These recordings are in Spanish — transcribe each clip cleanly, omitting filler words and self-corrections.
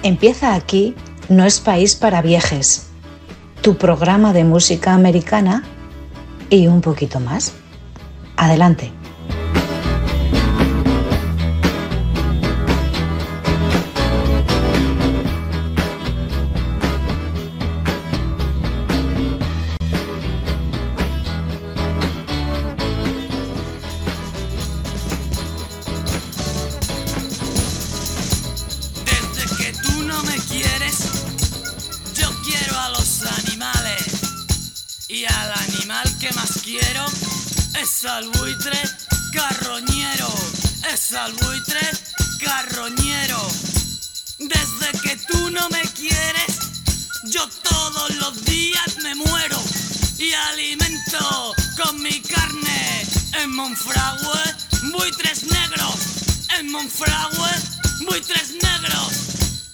Empieza aquí No es país para viejes, tu programa de música americana y un poquito más. Adelante. Es al buitre carroñero, es al buitre carroñero. Desde que tú no me quieres, yo todos los días me muero y alimento con mi carne en Monfragüe buitres negros, en Monfragüe buitres negros.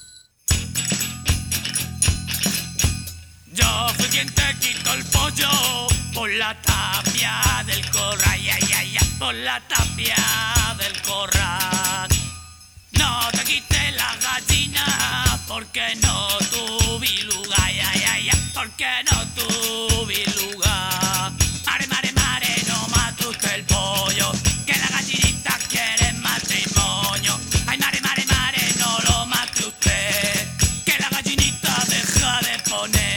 Yo fui quien te quitó el pollo por la tapia del corral, ya, ya, ya, por la tapia del corral. No te quité la gallina porque no tuve lugar, ya, ya, ya, porque no tuve lugar. Mare, mare, mare, no mate usted el pollo, que la gallinita quiere matrimonio. Ay, mare, mare, mare, no lo mate usted, que la gallinita deja de poner.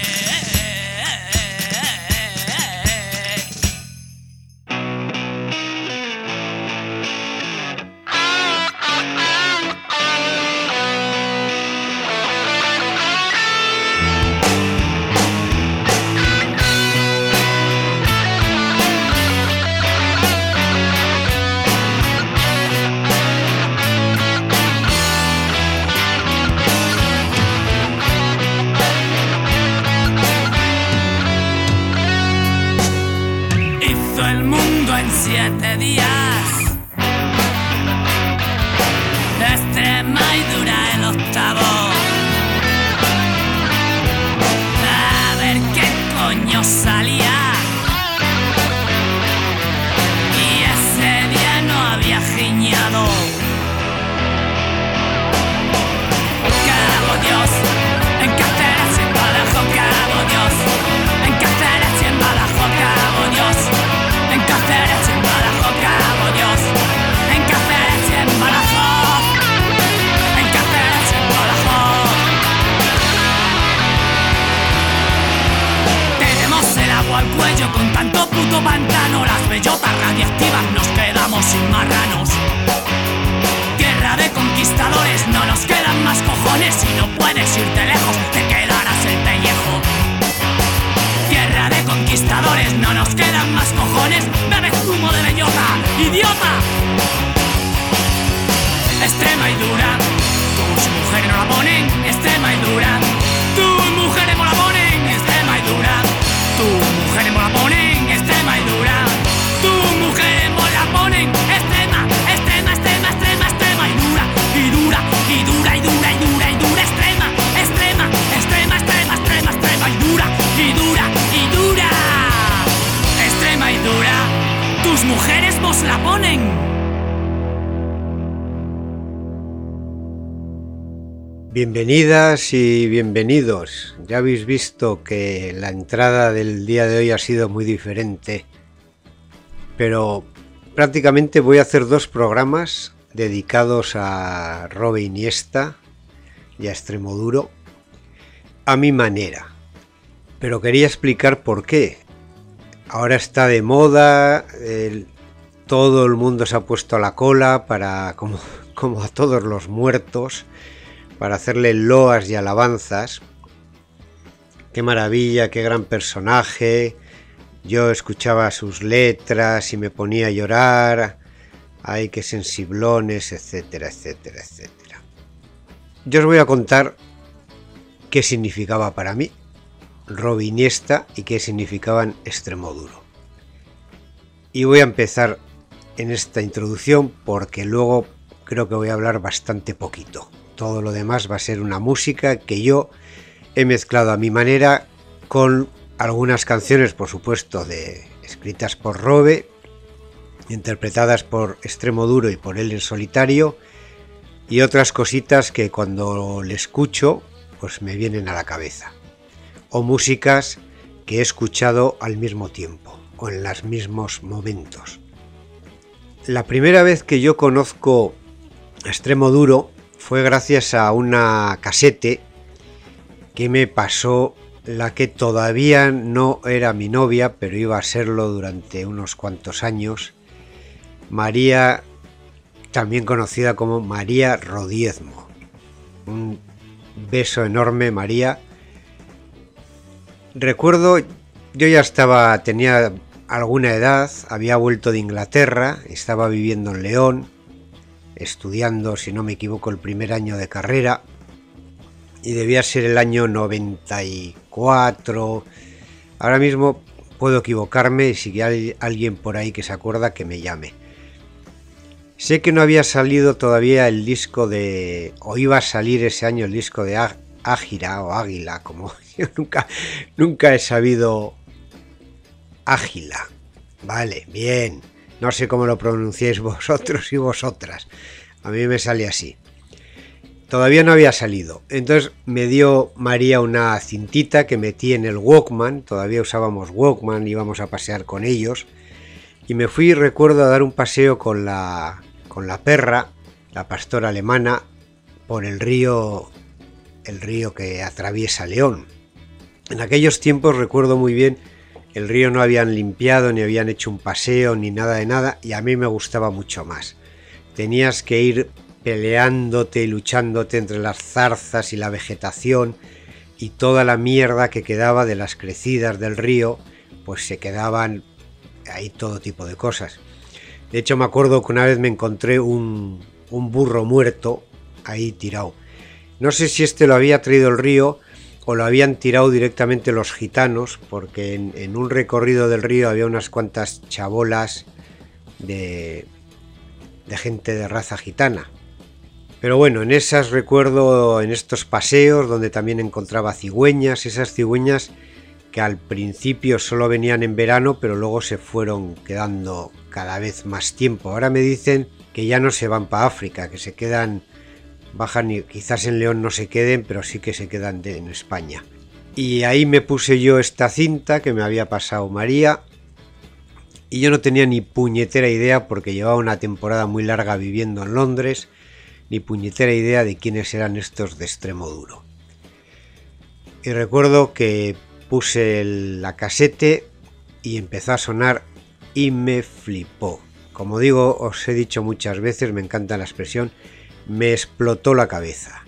Hizo el mundo en 7 días. Extremadura el octavo. A ver qué coño salía. Y ese día no había giñado. Cago Dios, en Cáceres y en Badajoz, cago Dios. En Cáceres y en Badajoz, cago Dios. En Cáceres y en Badajoz, cago Dios. En Cáceres y en Badajoz. En Cáceres y en Badajoz. Tenemos el agua al cuello con tanto puto pantano. Las bellotas radiactivas nos quedamos sin marranos. Tierra de conquistadores, no nos quedan más cojones. Si no puedes irte lejos, te quedarás el pellejo. Tierra de conquistadores, no nos quedan más cojones. Bebe zumo de bellota, idiota. Extrema y dura, tus mujeres no la ponen. Extrema y dura, tus mujeres no la ponen. Extrema y dura, tus mujeres no la ponen. Extrema y dura, tus mujeres no la ponen. Extrema, extrema, extrema, extrema, extrema y dura, y dura, y dura, y dura, y dura, y dura. Extrema, extrema, extrema, extrema, extrema, extrema y dura, y dura, y dura. Extrema y dura, tus mujeres nos la ponen. Bienvenidas y bienvenidos. Ya habéis visto que la entrada del día de hoy ha sido muy diferente, pero prácticamente voy a hacer 2 programas dedicados a Robe Iniesta y a Extremoduro a mi manera. Pero quería explicar por qué. Ahora está de moda, todo el mundo se ha puesto a la cola para, como a todos los muertos, para hacerle loas y alabanzas. Qué maravilla, qué gran personaje. Yo escuchaba sus letras y me ponía a llorar. Ay, qué sensiblones, etcétera, etcétera, etcétera. Yo os voy a contar qué significaba para mí Robe Iniesta y qué significaban Extremoduro. Y voy a empezar en esta introducción porque luego creo que voy a hablar bastante poquito. Todo lo demás va a ser una música que yo he mezclado a mi manera con algunas canciones, por supuesto, escritas por Robe, interpretadas por Extremoduro y por él en solitario, y otras cositas que cuando le escucho pues me vienen a la cabeza, o músicas que he escuchado al mismo tiempo o en los mismos momentos. La primera vez que yo conozco Extremoduro fue gracias a una casete que me pasó la que todavía no era mi novia, pero iba a serlo durante unos cuantos años, María, también conocida como María Rodiezmo. Un beso enorme, María. Recuerdo, yo ya tenía alguna edad, había vuelto de Inglaterra, estaba viviendo en León, estudiando, si no me equivoco, el primer año de carrera, y debía ser el año 94. Ahora mismo puedo equivocarme, y si hay alguien por ahí que se acuerda, que me llame. Sé que no había salido todavía el disco o iba a salir ese año el disco de Ágira o Águila, como yo nunca he sabido. Ágila, vale, bien, no sé cómo lo pronunciáis vosotros y vosotras, a mí me sale así. Todavía no había salido, entonces me dio María una cintita que metí en el Walkman, todavía usábamos Walkman, íbamos a pasear con ellos, y me fui, recuerdo, a dar un paseo con la perra, la pastora alemana, por el río que atraviesa León. En aquellos tiempos recuerdo muy bien, el río no habían limpiado, ni habían hecho un paseo, ni nada de nada, y a mí me gustaba mucho más. Tenías que ir peleándote y luchándote entre las zarzas y la vegetación, y toda la mierda que quedaba de las crecidas del río, pues se quedaban ahí todo tipo de cosas. De hecho, me acuerdo que una vez me encontré un burro muerto ahí tirado. No sé si lo había traído el río o lo habían tirado directamente los gitanos, porque en un recorrido del río había unas cuantas chabolas de gente de raza gitana. Pero bueno, en esas recuerdo, en estos paseos donde también encontraba cigüeñas, esas cigüeñas que al principio solo venían en verano, pero luego se fueron quedando cada vez más tiempo. Ahora me dicen que ya no se van para África, que se quedan, bajan, y quizás en León no se queden, pero sí que se quedan en España. Y ahí me puse yo esta cinta que me había pasado María, y yo no tenía ni puñetera idea, porque llevaba una temporada muy larga viviendo en Londres, ni puñetera idea de quiénes eran estos de Extremoduro. Y recuerdo que puse la casete y empezó a sonar y me flipó. Como digo, os he dicho muchas veces, me encanta la expresión, me explotó la cabeza.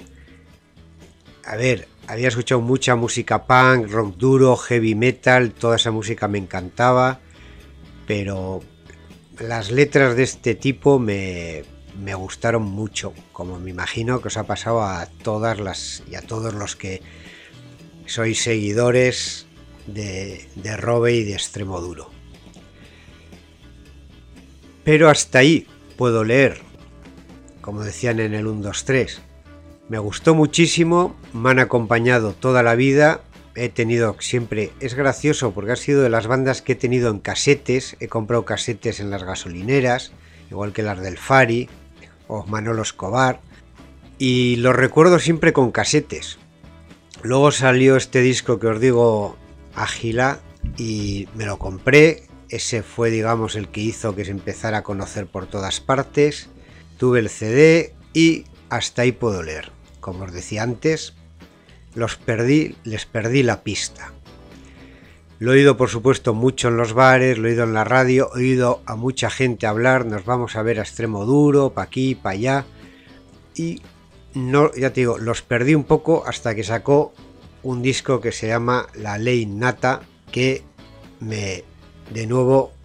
A ver, había escuchado mucha música punk, rock duro, heavy metal, toda esa música me encantaba, pero las letras de este tipo me gustaron mucho, como me imagino que os ha pasado a todas y a todos los que sois seguidores de Robe y de Extremoduro. Pero hasta ahí puedo leer, como decían en el 1, 2, 3. Me gustó muchísimo, me han acompañado toda la vida, he tenido siempre, es gracioso porque ha sido de las bandas que he tenido en casetes, he comprado casetes en las gasolineras, igual que las del Fari o Manolo Escobar, y los recuerdo siempre con casetes. Luego salió este disco que os digo, Ágila, y me lo compré. Ese fue, digamos, el que hizo que se empezara a conocer por todas partes. Tuve el CD y hasta ahí puedo leer. Como os decía antes, les perdí la pista. Lo he oído, por supuesto, mucho en los bares, lo he oído en la radio, he oído a mucha gente hablar, nos vamos a ver a Extremoduro, pa' aquí, pa' allá, y no, ya te digo, los perdí un poco hasta que sacó un disco que se llama La Ley Innata, que de nuevo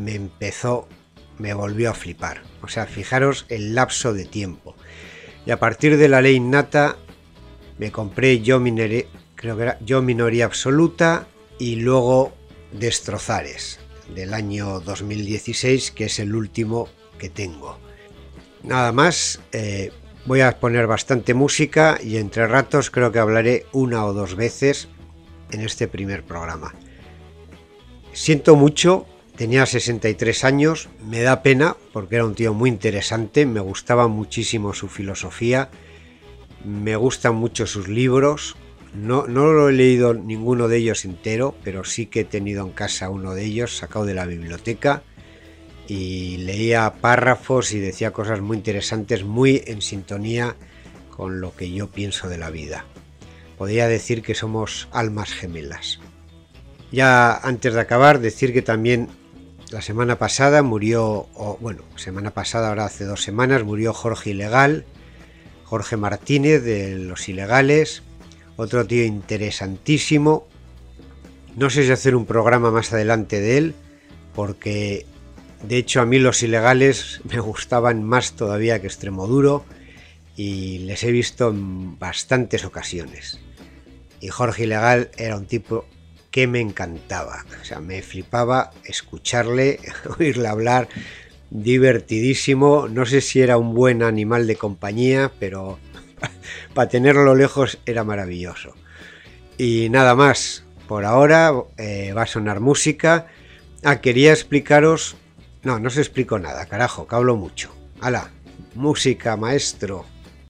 me volvió a flipar. O sea, fijaros el lapso de tiempo. Y a partir de La Ley Innata me compré Yo Minoría Absoluta y luego Destrozares, del año 2016, que es el último que tengo. Nada más, voy a poner bastante música y entre ratos creo que hablaré 1 o 2 veces en este primer programa. Siento mucho tenía 63 años, me da pena porque era un tío muy interesante, me gustaba muchísimo su filosofía, me gustan mucho sus libros, no lo he leído ninguno de ellos entero, pero sí que he tenido en casa uno de ellos, sacado de la biblioteca, y leía párrafos y decía cosas muy interesantes, muy en sintonía con lo que yo pienso de la vida. Podría decir que somos almas gemelas. Ya antes de acabar, decir que también la semana pasada murió, ahora hace 2 semanas, murió Jorge Ilegal, Jorge Martínez de Los Ilegales, otro tío interesantísimo. No sé si hacer un programa más adelante de él, porque de hecho a mí Los Ilegales me gustaban más todavía que Extremoduro y les he visto en bastantes ocasiones. Y Jorge Ilegal era un tipo que me encantaba, o sea, me flipaba escucharle, oírle hablar, divertidísimo. No sé si era un buen animal de compañía, pero para tenerlo lejos era maravilloso. Y nada más, por ahora va a sonar música. Quería explicaros... No os explico nada, carajo, que hablo mucho. ¡Hala! Música, maestro.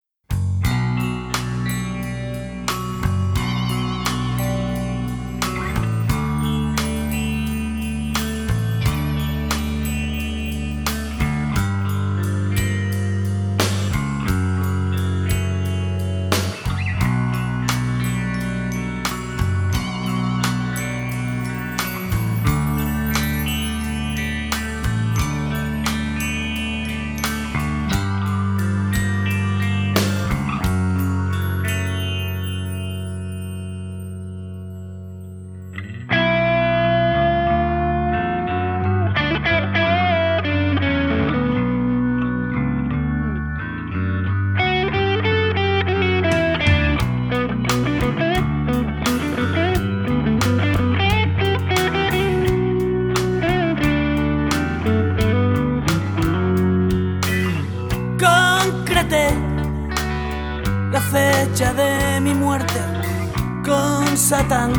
La fecha de mi muerte con Satán.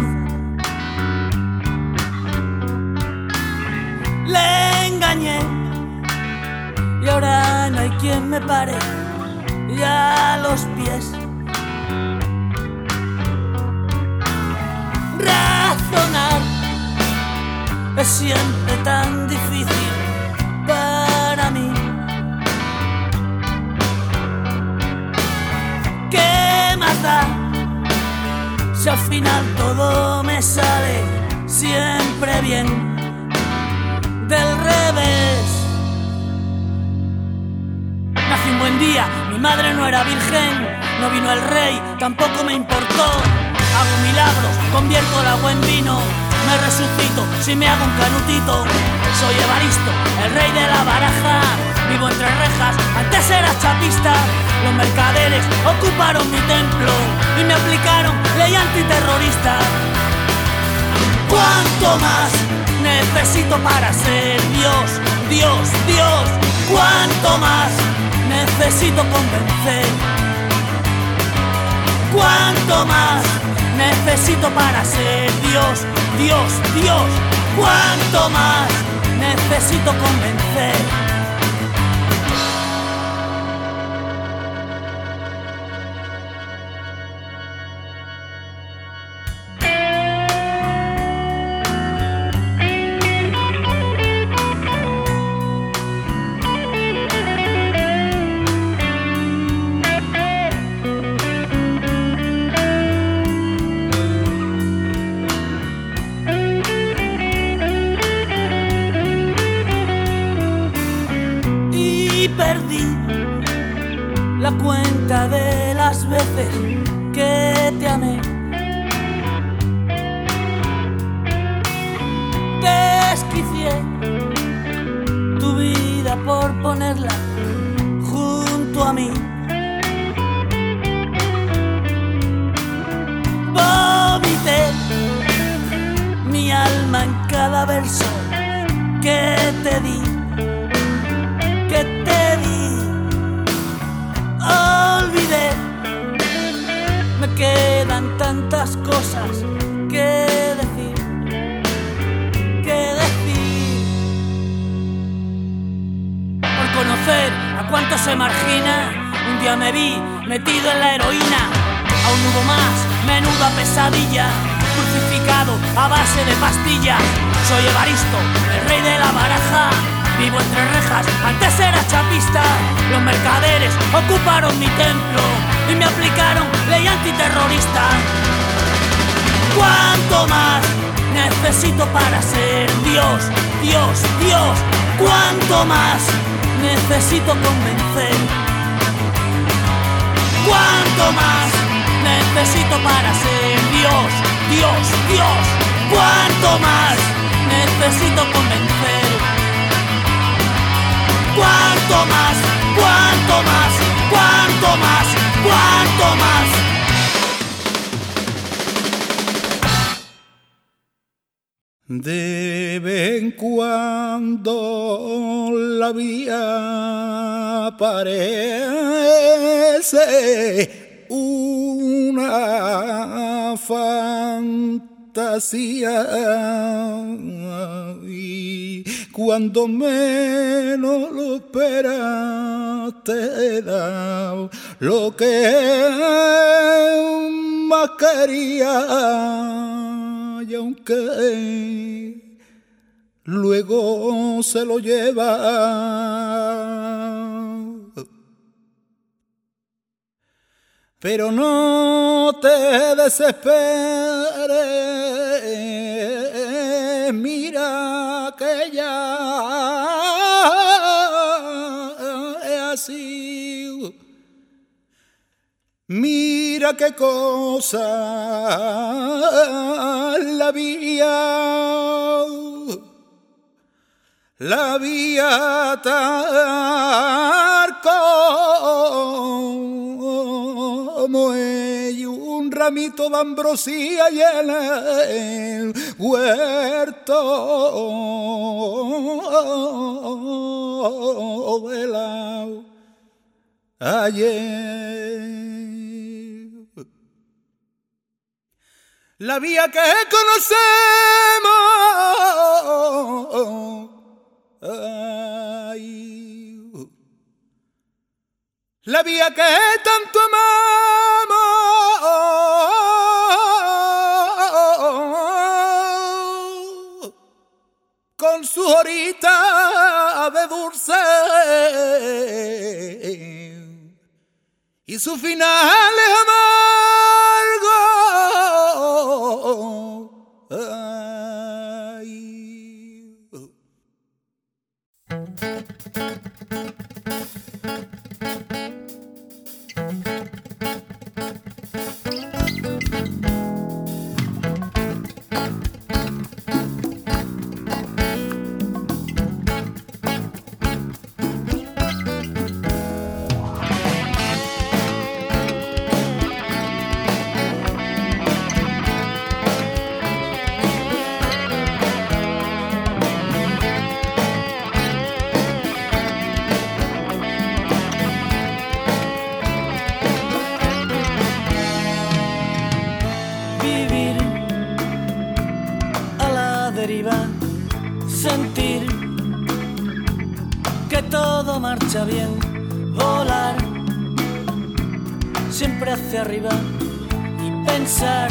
Le engañé y ahora no hay quien me pare ya a los pies. Razonar es siempre tan difícil para mí. ¿Qué más da si al final todo me sale siempre bien? Del revés. Nací un buen día, mi madre no era virgen, no vino el rey, tampoco me importó. Hago milagros, convierto el agua en vino, me resucito si me hago un canutito. Soy Evaristo, el rey de la baraja, vivo entre rejas, antes era chapista. Los mercaderes ocuparon mi templo y me aplicaron ley antiterrorista. ¿Cuánto más necesito para ser Dios? Dios, Dios. ¿Cuánto más necesito convencer? ¿Cuánto más necesito para ser Dios? Dios, Dios. ¿Cuánto más necesito convencer? Perdí la cuenta de las veces que te amé. Desquicié tu vida por ponerla junto a mí. Vomité mi alma en cada verso que te di. Olvidé, me quedan tantas cosas que decir, que decir. cuánto se margina. Un día me vi metido en la heroína. Aún hubo más, menuda pesadilla. Crucificado a base de pastillas. Soy Evaristo, el rey de la baraja. Vivo entre rejas, antes era chapista. Los mercaderes ocuparon mi templo y me aplicaron ley antiterrorista. ¿Cuánto más necesito para ser Dios? Dios, Dios, ¿cuánto más necesito convencer? ¿Cuánto más necesito para ser Dios? Dios, Dios, ¿cuánto más necesito convencer? ¿Cuánto más? ¿Cuánto más? ¿Cuánto más? ¿Cuánto más? De vez en cuando la vida parece una fantasía y cuando menos lo esperas te da lo que más quería. Y aunque luego se lo lleva, pero no te desesperes, mira que ya es así. Mira qué cosa la vía tal como ella, un ramito de ambrosía y en el huerto de la ayer. La vía que conocemos, ay, la vía que tanto amamos, con su horita de dulce y su final es amargo. Ay. Sentir que todo marcha bien, volar siempre hacia arriba y pensar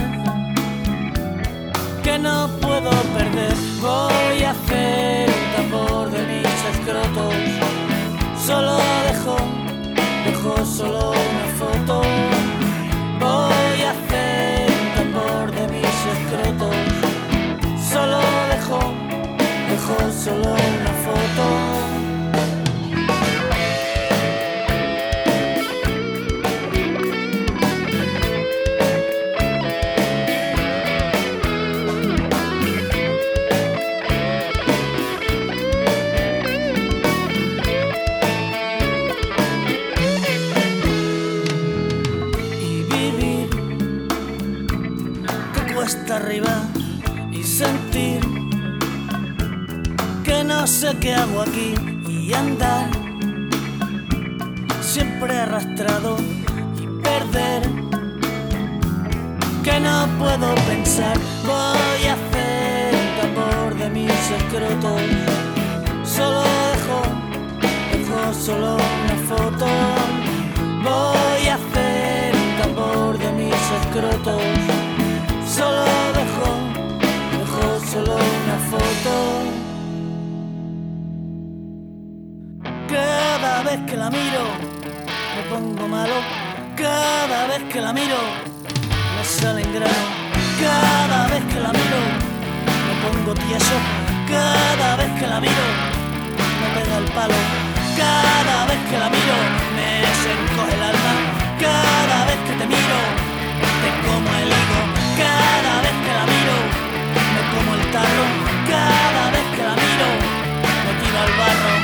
que no puedo perder. Voy a hacer un tambor de mis escrotos, solo dejo solo una foto. Voy a hacer un tambor de mis escrotos, solo dejo solo una foto. Y vivir que cuesta arriba y sentir que no sé qué hago aquí y andar siempre arrastrado y perder, que no puedo pensar. Voy a hacer un tambor de mis escrotos, solo dejo solo una foto. Voy a hacer un tambor de mis escrotos. Solo dejo solo una foto. Cada vez que la miro me pongo malo. Cada vez que la miro me salen granos. Cada vez que la miro me pongo tieso. Cada vez que la miro me pega el palo. Cada vez que la miro me se encoge el alma. Cada vez que te miro te como el higo. Cada vez que la miro me como el tarro. Cada vez que la miro me tiro al barro.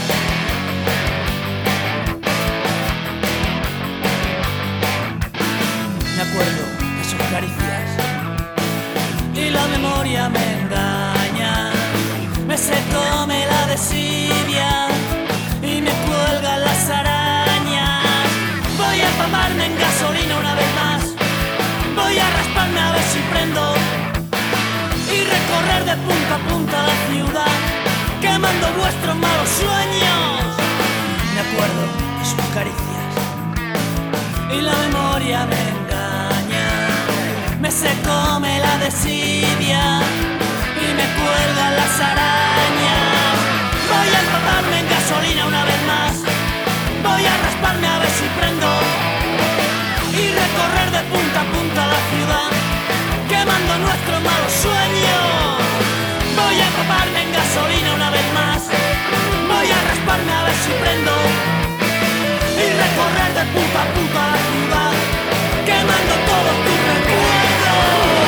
Me acuerdo de sus caricias y la memoria me engaña. Me se come la desidia y me cuelgan las arañas. Voy a empaparme en gasolina una vez más. Voy a rasparme a ver si prendo y recorrer de punta a punta la ciudad, quemando vuestros malos sueños. Me acuerdo de sus caricias y la memoria me engaña. Me se come la desidia y me cuelgan las arañas. Voy a empaparme en gasolina una vez más. Voy a rasparme a ver si prendo y recorrer de punta a punta la ciudad, quemando nuestros malos sueños. Voy a empaparme en gasolina una vez más. Voy a rasparme a ver si prendo y recorrer de punta a punta la ciudad, quemando todos tus recuerdos.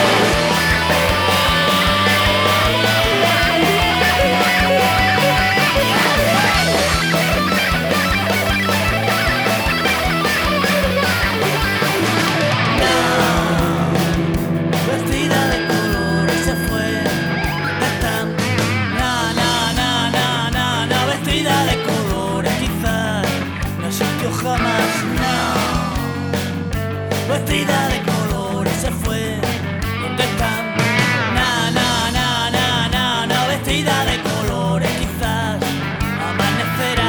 Vestida de colores se fue de tan vestida de colores quizás no existió jamás, no. Vestida de colores se fue donde están, vestida de colores quizás amanecerá,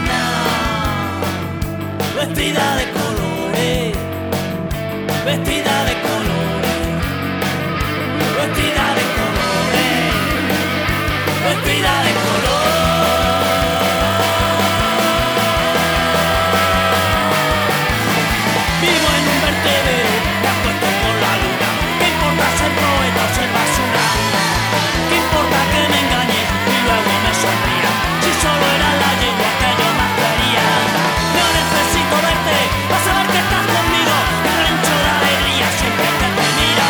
no. Vestida de colores, vestida de colores, vestida de colores, vestida de colores. Vivo en un vertedero, me acuesto por la luna. ¿Qué importa ser poeta o ser basura? ¿Qué importa que me engañes y luego me sonría? Si solo era la yegua que yo más quería. No necesito verte para saber que estás conmigo. Me rencho de alegría siempre que te miro.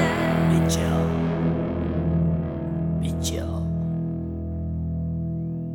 Bicho.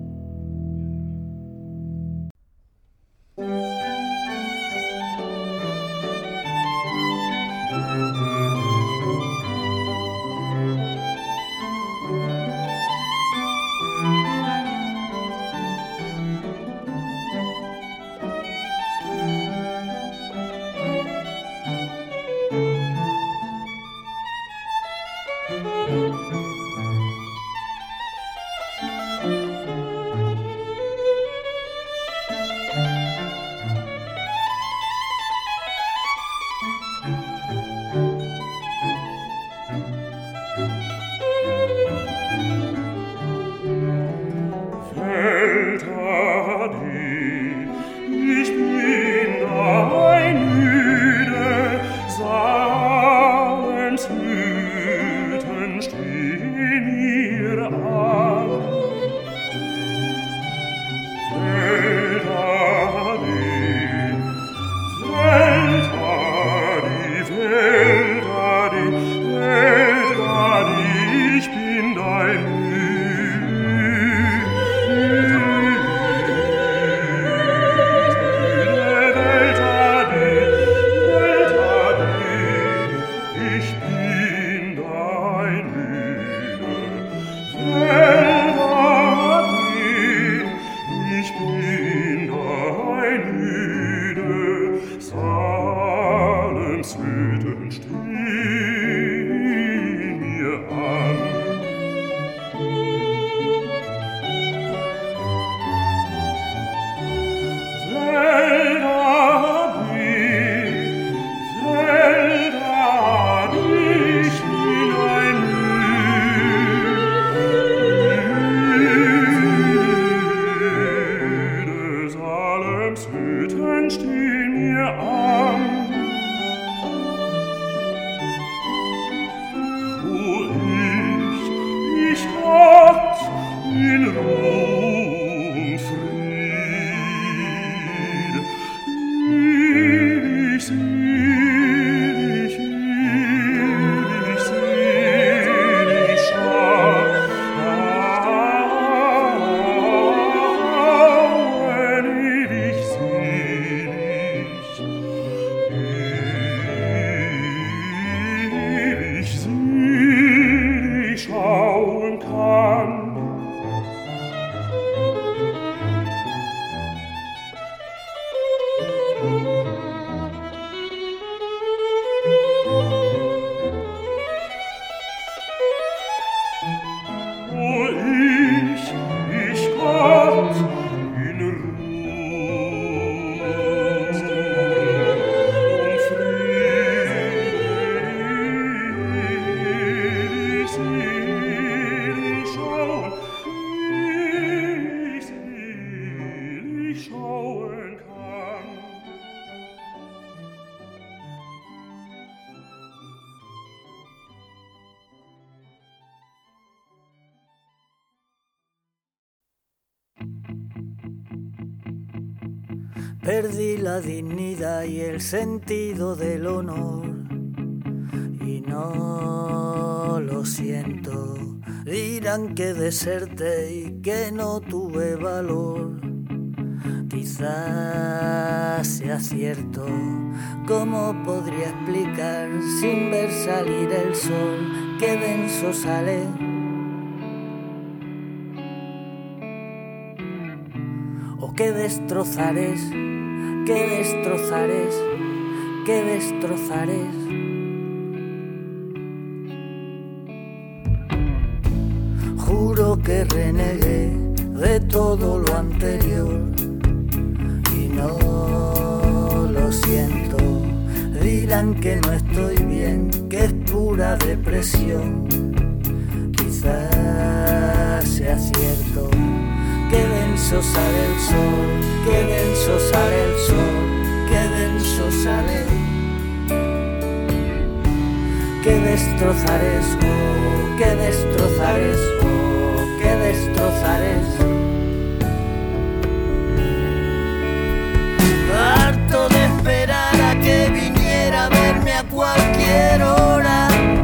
Perdí la dignidad y el sentido del honor y no lo siento. Dirán que deserté y que no tuve valor. Quizás sea cierto. ¿Cómo podría explicar sin ver salir el sol qué denso sale? O qué destrozares, qué destrozares, qué destrozares. Juro que renegué de todo lo anterior y no lo siento. Dirán que no estoy bien, que es pura depresión. Quizás sea cierto. Qué denso sale el sol, qué denso sale el sol, qué denso sale. Qué destrozares, oh, qué destrozares, oh, qué destrozares. Harto de esperar a que viniera a verme a cualquier hora.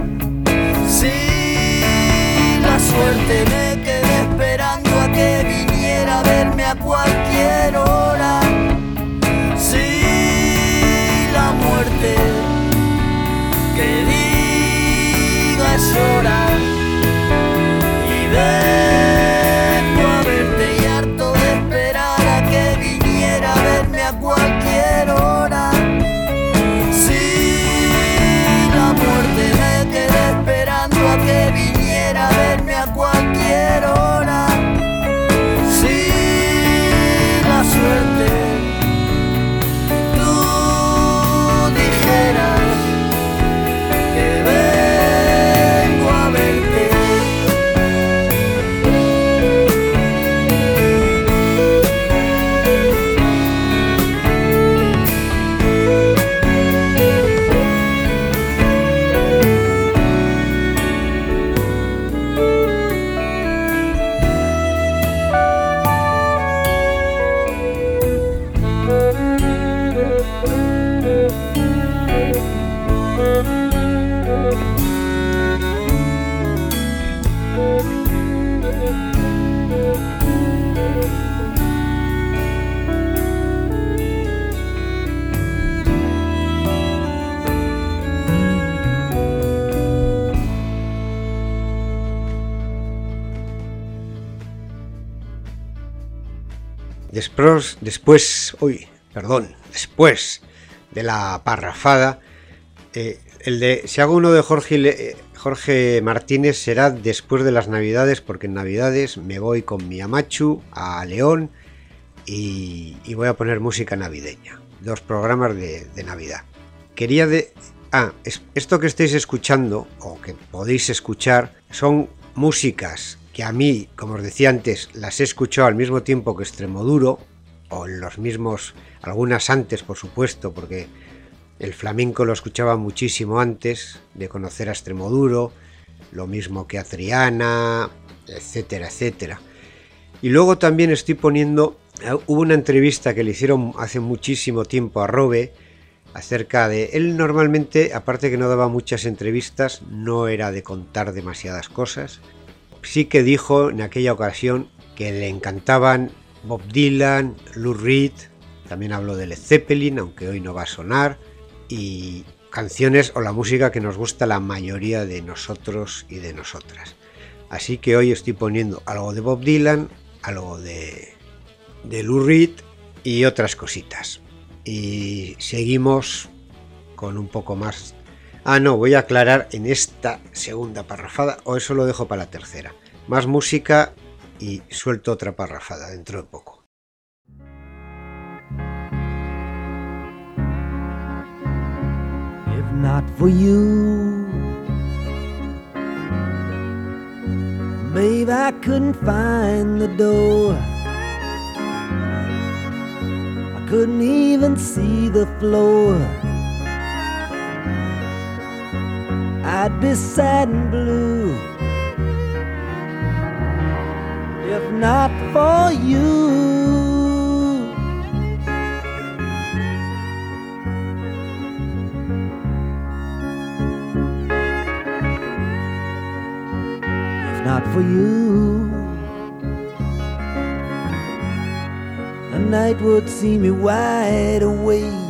Si la suerte me quedé esperando a que viniera a verme a cualquier hora. Si la muerte que diga es hora y vengo a verte y harto de esperar a que viniera a verme a cualquier hora. Si la muerte me quedé esperando a que viniera a verme a cualquier hora. Si la suerte tú dijeras que vengo a verte. Después de la parrafada, si hago uno de Jorge Martínez será después de las Navidades, porque en Navidades me voy con mi Amachu a León y voy a poner música navideña, 2 programas de Navidad. Esto que estáis escuchando o que podéis escuchar son músicas que a mí, como os decía antes, las he escuchado al mismo tiempo que Extremoduro, o en los mismos, algunas antes por supuesto, porque el flamenco lo escuchaba muchísimo antes de conocer a Extremoduro, lo mismo que a Triana, etcétera, etcétera. Y luego también estoy poniendo, hubo una entrevista que le hicieron hace muchísimo tiempo a Robe, acerca de, él normalmente, aparte que no daba muchas entrevistas, no era de contar demasiadas cosas. Sí que dijo en aquella ocasión que le encantaban Bob Dylan, Lou Reed, también habló de Led Zeppelin, aunque hoy no va a sonar, y canciones o la música que nos gusta la mayoría de nosotros y de nosotras. Así que hoy estoy poniendo algo de Bob Dylan, algo de Lou Reed y otras cositas. Y seguimos con un poco más. Voy a aclarar en esta segunda parrafada, o eso lo dejo para la tercera. Más música y suelto otra parrafada dentro de poco. If not for you, babe, I couldn't find the door. I couldn't even see the floor. I'd be sad and blue if not for you. Not for you, the night would see me wide awake.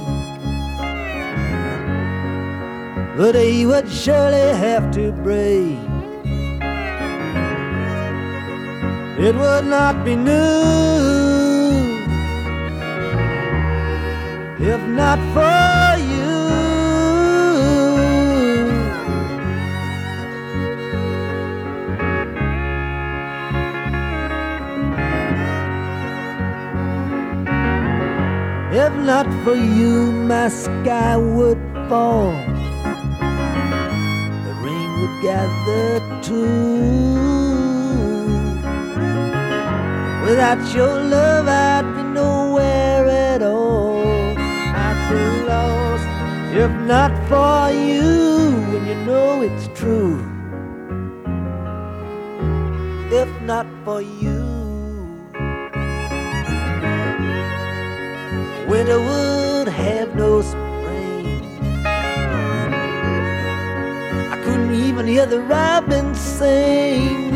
The day would surely have to break. It would not be new if not for you. If not for you, my sky would fall. The rain would gather too. Without your love, I'd be nowhere at all. I'd be lost if not for you, and you know it's true. If not for you, winter would have no spring. I couldn't even hear the robins sing.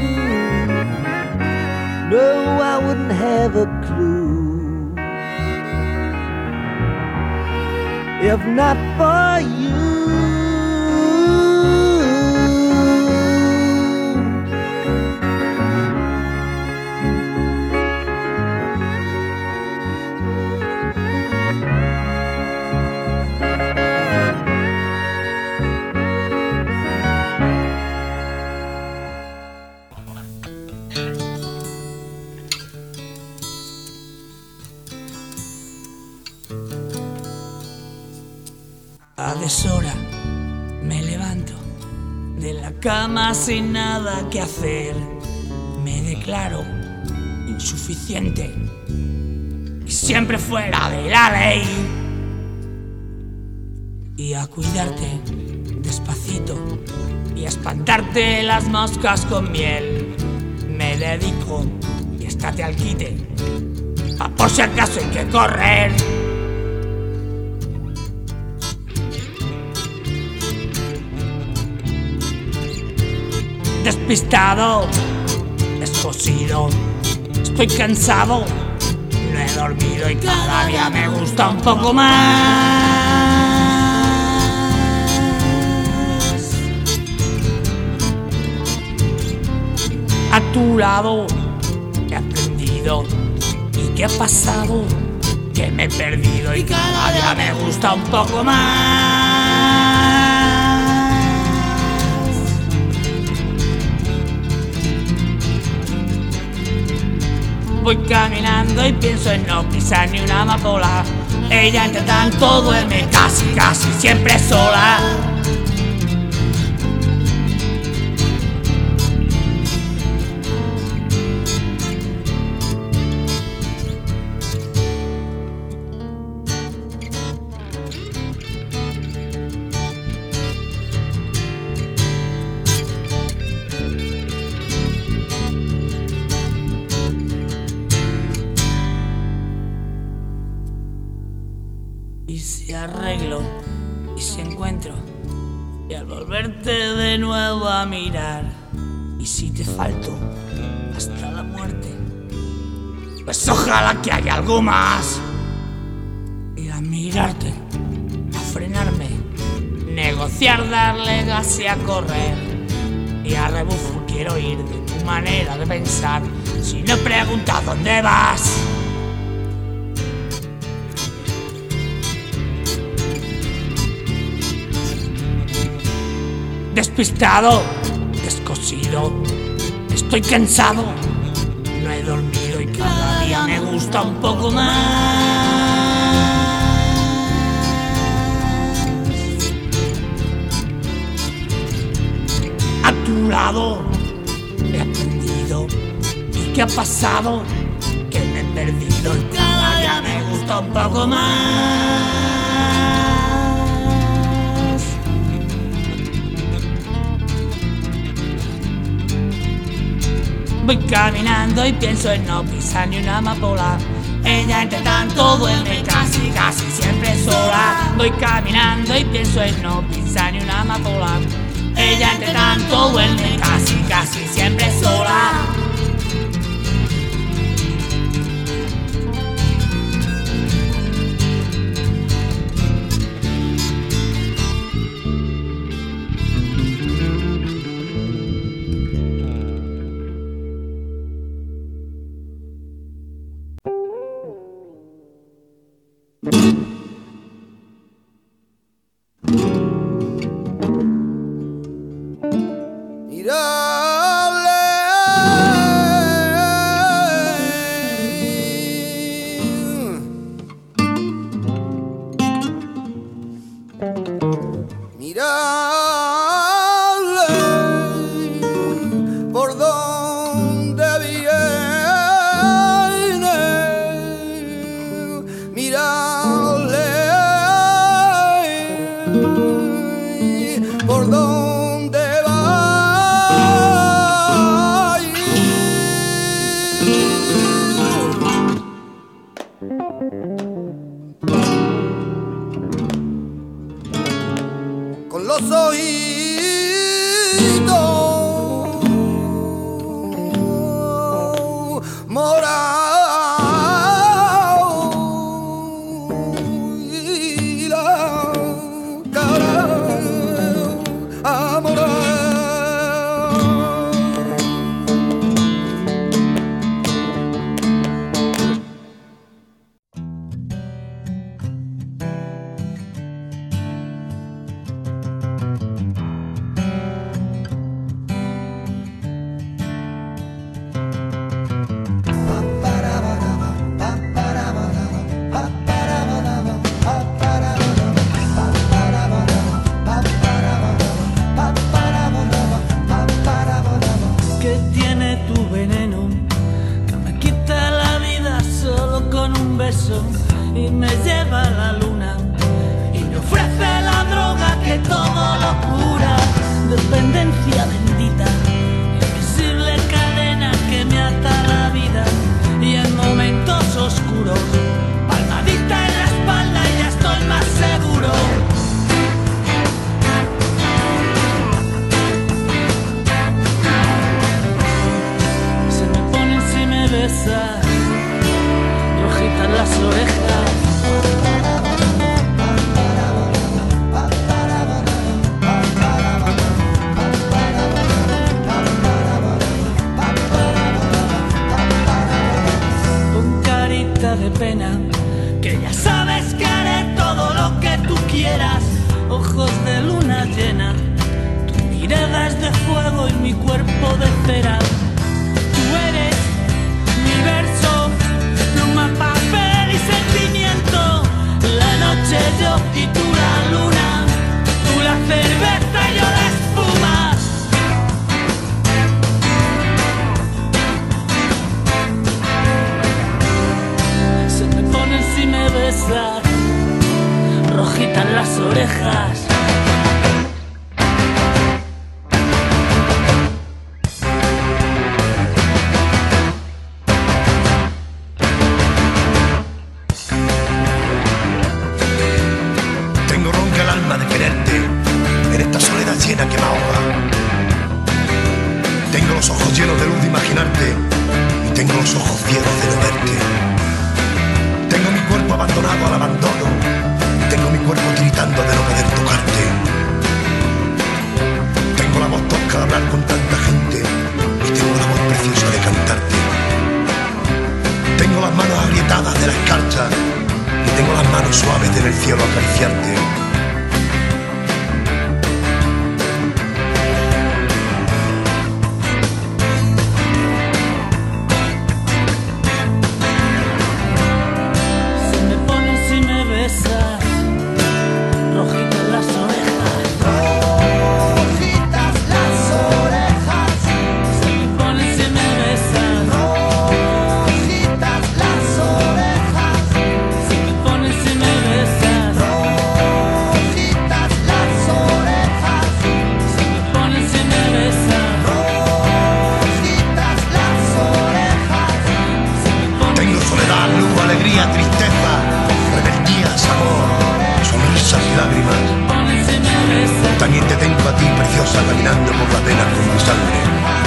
No, I wouldn't have a clue if not for you. A deshora me levanto de la cama sin nada que hacer. Me declaro insuficiente y siempre fuera de la ley. Y a cuidarte despacito y a espantarte las moscas con miel me dedico, y estate al quite, por si acaso hay que correr. Despistado, descosido, estoy cansado, no he dormido y cada día me gusta un poco más. A tu lado he aprendido y qué ha pasado, que me he perdido y cada día me gusta un poco más. Voy caminando y pienso en no pisar ni una amapola. Ella entre tanto duerme casi, casi siempre sola. Y si arreglo, y si encuentro, y al volverte de nuevo a mirar, y si te falto hasta la muerte, pues ojalá que haya algo más. Y a mirarte, a frenarme, negociar, darle gas y a correr. Y a rebufo quiero ir de tu manera de pensar, si no preguntas dónde vas. Despistado, descosido, estoy cansado, no he dormido y cada día me gusta un poco más. A tu lado he aprendido y qué ha pasado, que me he perdido y cada día me gusta un poco más. Voy caminando y pienso en no pisar ni una amapola. Ella entre tanto duerme casi, casi siempre sola. Voy caminando y pienso en no pisar ni una amapola. Ella entre tanto duerme casi, casi siempre sola. Y me lleva a la luna y me ofrece la droga que todo lo cura. Dependencia bendita, invisible cadena que me ata la vida. Y en momentos oscuros, palmadita en la espalda y ya estoy más seguro. Se me ponen si me besas, rojitas las orejas. Con carita de pena, que ya sabes que haré todo lo que tú quieras. Ojos de luna llena, tu mirada es de fuego y mi cuerpo de cera. Tú eres mi verso, pluma, papel y sentimiento. La noche yo y tú la luna, tú la cerveza y yo la espuma. Se me ponen si me besas, rojitas las orejas. Que me ahoga. Tengo los ojos llenos de luz de imaginarte y tengo los ojos ciegos de no verte. Tengo mi cuerpo abandonado al abandono y tengo mi cuerpo tiritando de no poder tocarte. Tengo la voz tosca de hablar con tanta gente y tengo la voz preciosa de cantarte. Tengo las manos agrietadas de la escarcha y tengo las manos suaves en el cielo acariciarte. Paz, luz, alegría, tristeza, rebeldías, amor, sonrisas y lágrimas. También te tengo a ti, preciosa, caminando por la pena con mi sangre.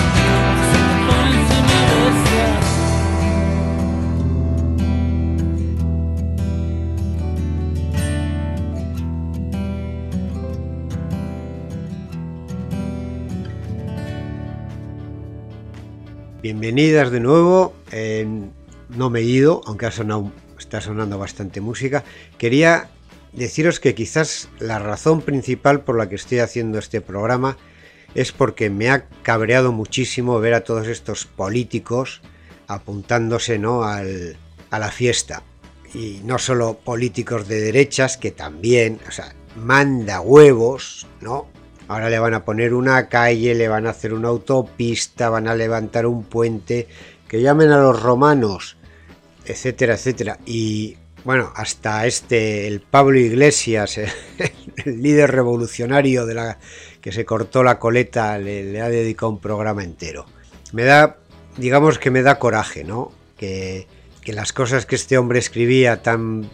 Bienvenidas de nuevo. No me he ido, aunque está sonando bastante música. Quería deciros que quizás la razón principal por la que estoy haciendo este programa es porque me ha cabreado muchísimo ver a todos estos políticos apuntándose, ¿no?, a la fiesta. Y no solo políticos de derechas, que también, o sea, manda huevos, ¿no? Ahora le van a poner una calle, le van a hacer una autopista, van a levantar un puente, que llamen a los romanos, etcétera, etcétera. Y bueno, hasta el Pablo Iglesias, el líder revolucionario que se cortó la coleta, le ha dedicado un programa entero. Digamos que me da coraje, ¿no? Que las cosas que este hombre escribía tan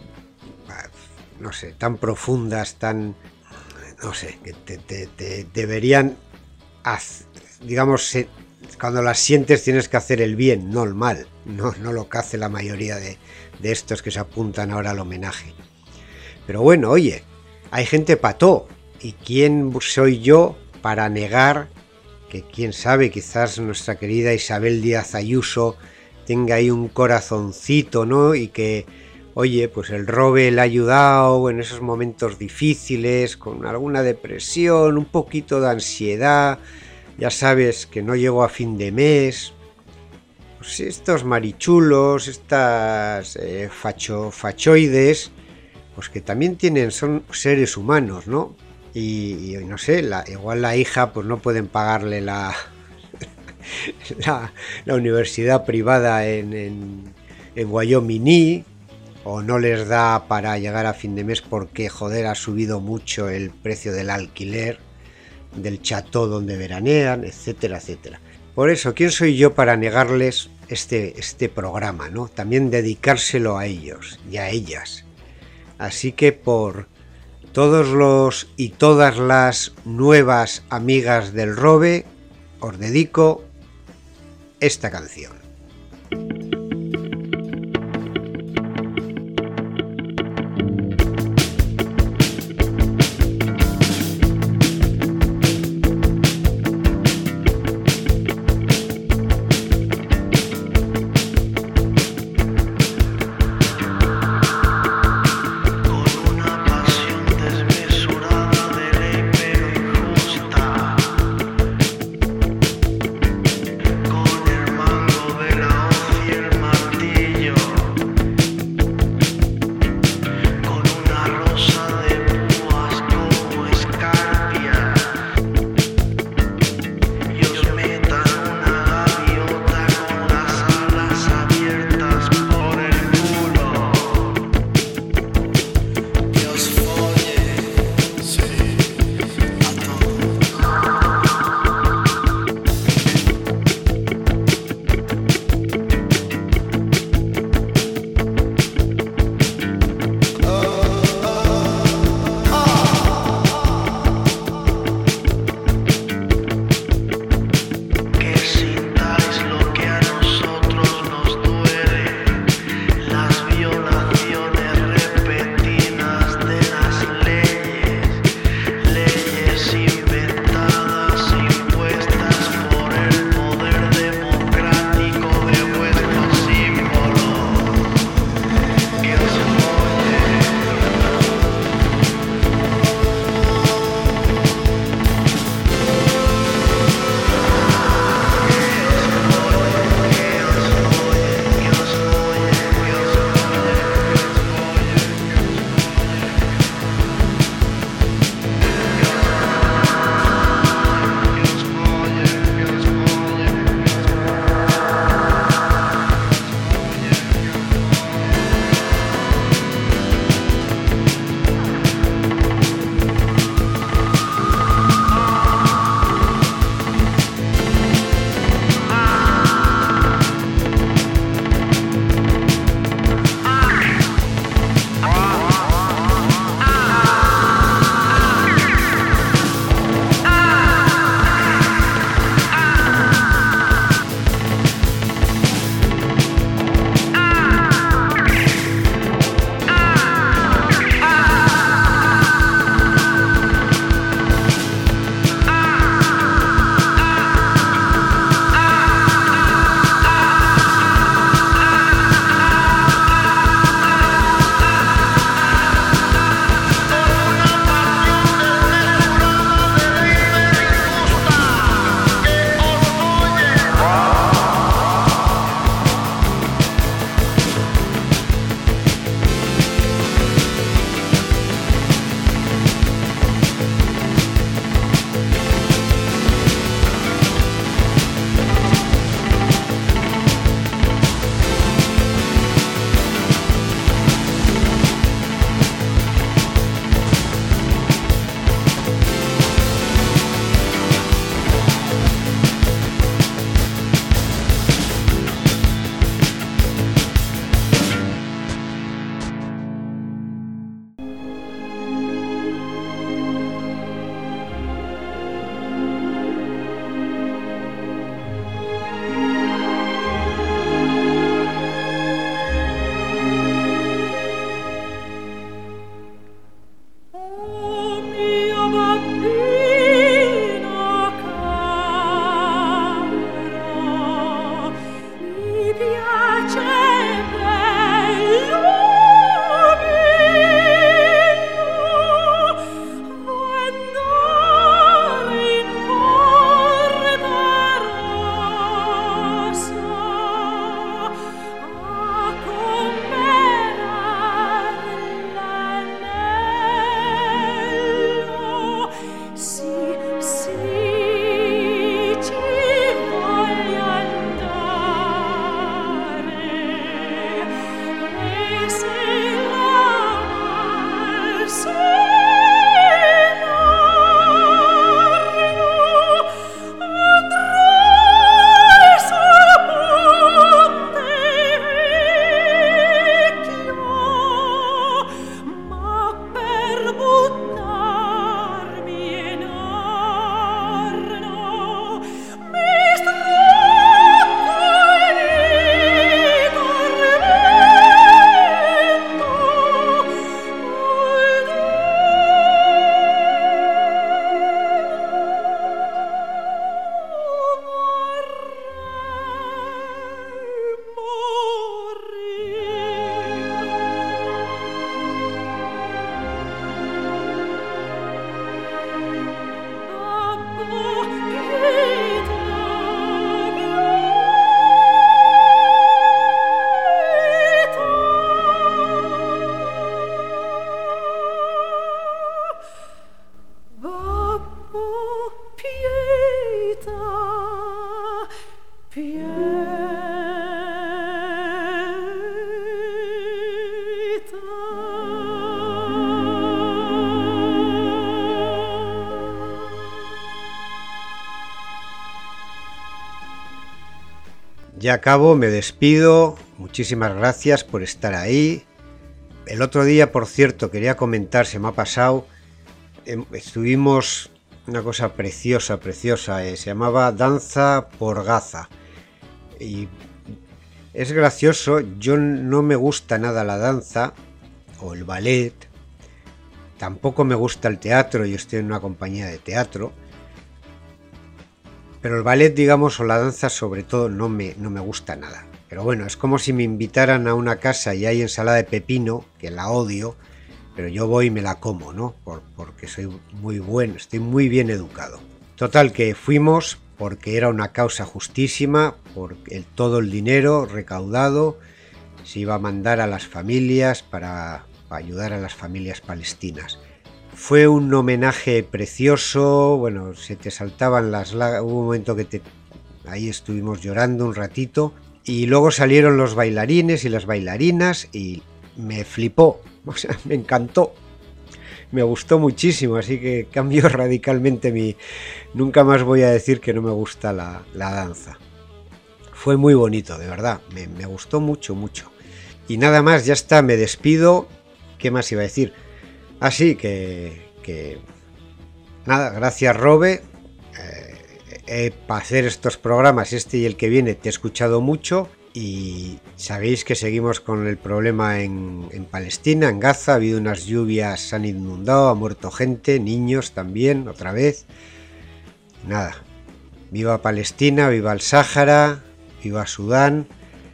profundas, no sé, que te deberían, digamos, cuando las sientes tienes que hacer el bien, no el mal, no lo que hace la mayoría de estos que se apuntan ahora al homenaje. Pero bueno, oye, hay gente pató, y quién soy yo para negar que, quién sabe, quizás nuestra querida Isabel Díaz Ayuso tenga ahí un corazoncito, ¿no? Y que, oye, pues el Robe le ha ayudado en esos momentos difíciles, con alguna depresión, un poquito de ansiedad, ya sabes que no llegó a fin de mes. Pues estos marichulos, estas fachoides, pues que también son seres humanos, ¿no? Y no sé, igual la hija, pues no pueden pagarle la universidad privada en Wyoming, o no les da para llegar a fin de mes porque, joder, ha subido mucho el precio del alquiler del chateau donde veranean, etcétera, etcétera. Por eso, ¿quién soy yo para negarles este programa, ¿no? También dedicárselo a ellos y a ellas. Así que por todos los y todas las nuevas amigas del Robe, os dedico esta canción. Con el mango Ya acabo, me despido. Muchísimas gracias por estar ahí. El otro día, por cierto, quería comentar, se me ha pasado, estuvimos una cosa preciosa, se llamaba Danza por Gaza. Y es gracioso, yo no me gusta nada la danza o el ballet, tampoco me gusta el teatro, yo estoy en una compañía de teatro, pero el ballet, digamos, o la danza sobre todo no me gusta nada. Pero bueno, es como si me invitaran a una casa y hay ensalada de pepino, que la odio, pero yo voy y me la como, ¿no? Porque soy muy bueno, estoy muy bien educado. Total, que fuimos porque era una causa justísima, porque todo el dinero recaudado se iba a mandar a las familias para ayudar a las familias palestinas. Fue un homenaje precioso, bueno, se te saltaban las lágrimas, hubo un momento que ahí estuvimos llorando un ratito, y luego salieron los bailarines y las bailarinas y me flipó, o sea, me encantó, me gustó muchísimo, así que cambió radicalmente nunca más voy a decir que no me gusta la danza. Fue muy bonito, de verdad, me gustó mucho. Y nada más, ya está, me despido. ¿Qué más iba a decir? Así que nada, gracias Robe, para hacer estos programas, este y el que viene, te he escuchado mucho y sabéis que seguimos con el problema en Palestina, en Gaza. Ha habido unas lluvias, se han inundado, ha muerto gente, niños también, otra vez. Nada, viva Palestina, viva el Sáhara, viva Sudán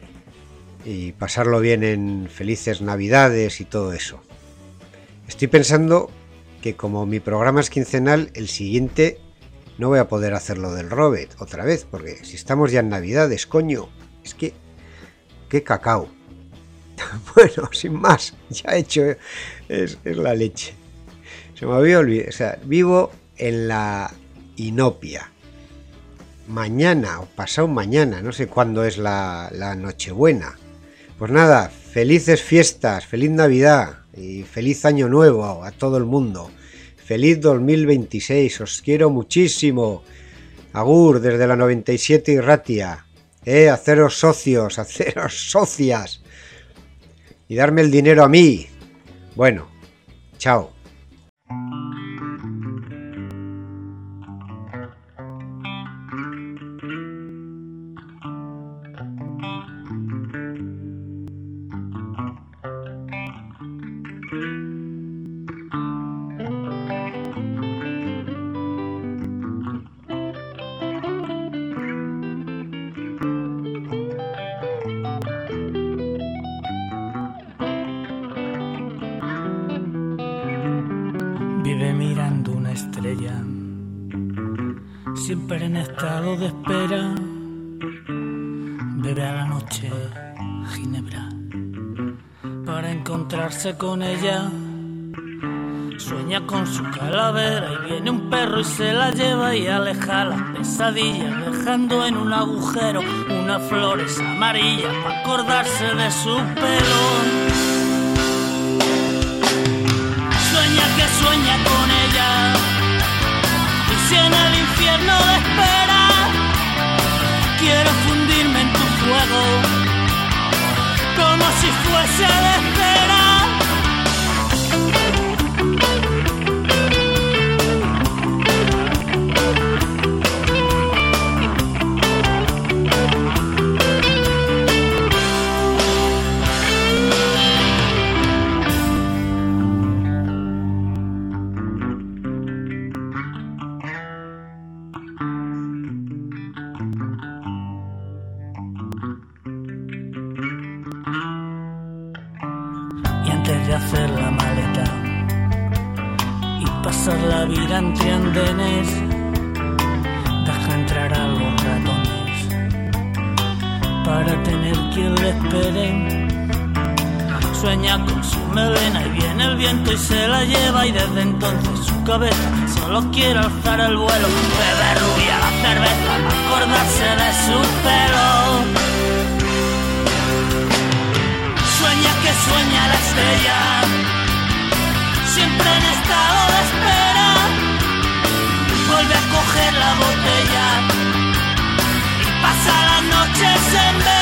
y pasarlo bien en felices Navidades y todo eso. Estoy pensando que como mi programa es quincenal, el siguiente no voy a poder hacerlo del Robert otra vez, porque si estamos ya en Navidades, coño, es que qué cacao. Bueno, sin más, ya he hecho, es la leche. Se me había olvidado, o sea, vivo en la inopia. Mañana o pasado mañana, no sé cuándo es la Nochebuena. Pues nada, felices fiestas, feliz Navidad y feliz Año Nuevo a todo el mundo. Feliz 2026, os quiero muchísimo. Agur, desde la 97 y Ratia. Haceros socios, haceros socias. Y darme el dinero a mí. Bueno, chao. Vive mirando una estrella, siempre en estado de espera. Bebe a la noche ginebra para encontrarse con ella. Sueña con su calavera y viene un perro y se la lleva y aleja las pesadillas, dejando en un agujero unas flores amarillas para acordarse de su pelo. Sueña con ella, y si en el infierno le espera, quiero fundirme en tu fuego, como si fuese de cera. De hacer la maleta y pasar la vida entre andenes, deja entrar a los ratones para tener quien le espere. Sueña con su melena y viene el viento y se la lleva, y desde entonces su cabeza solo quiere alzar el vuelo. Bebe rubia la cerveza para acordarse de su pelo. Sueña la estrella, siempre en estado de espera. Vuelve a coger la botella y pasa las noches en vela.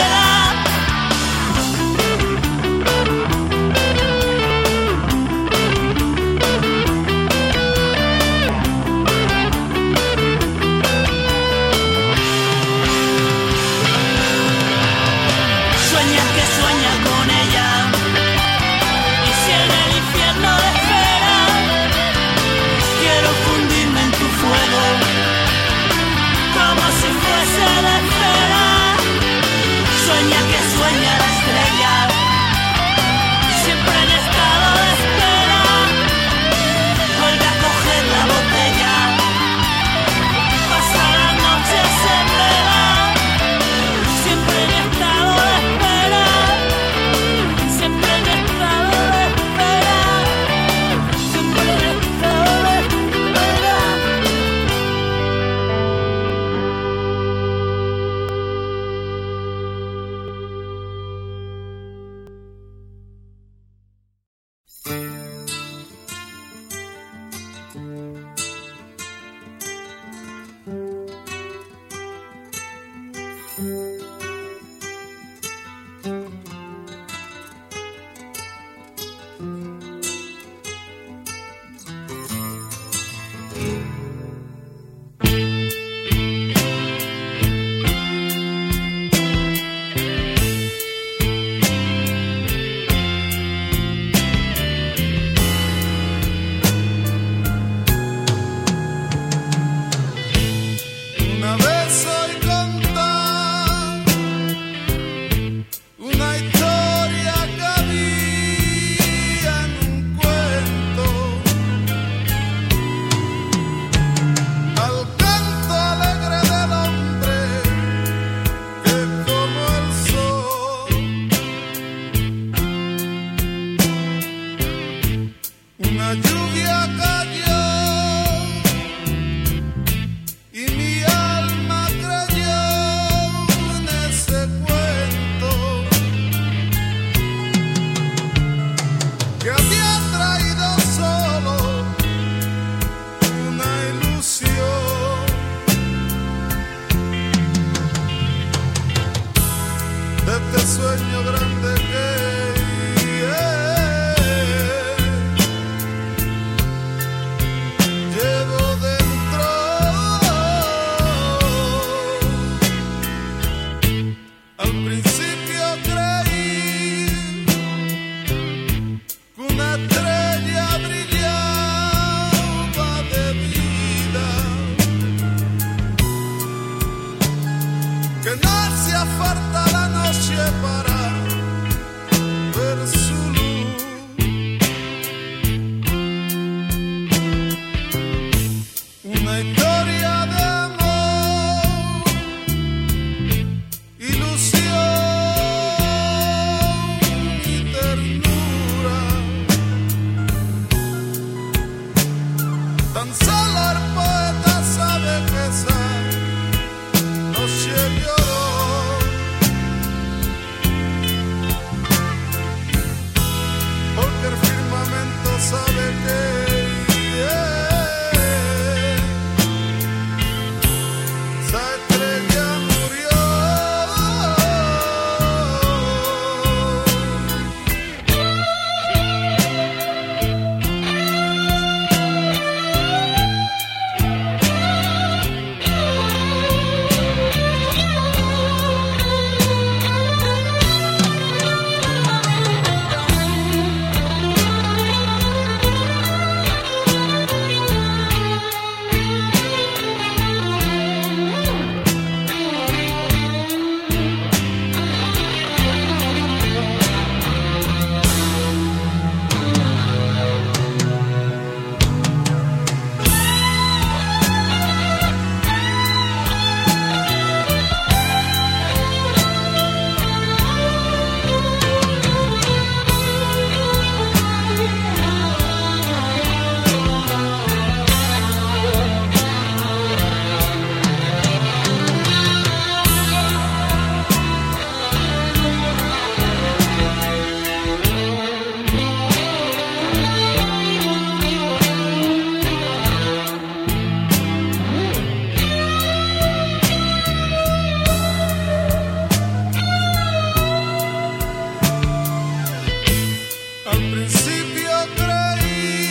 Al principio creí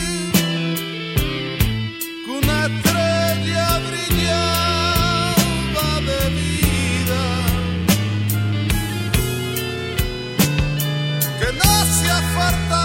que una estrella brillaba de vida, que no hacía falta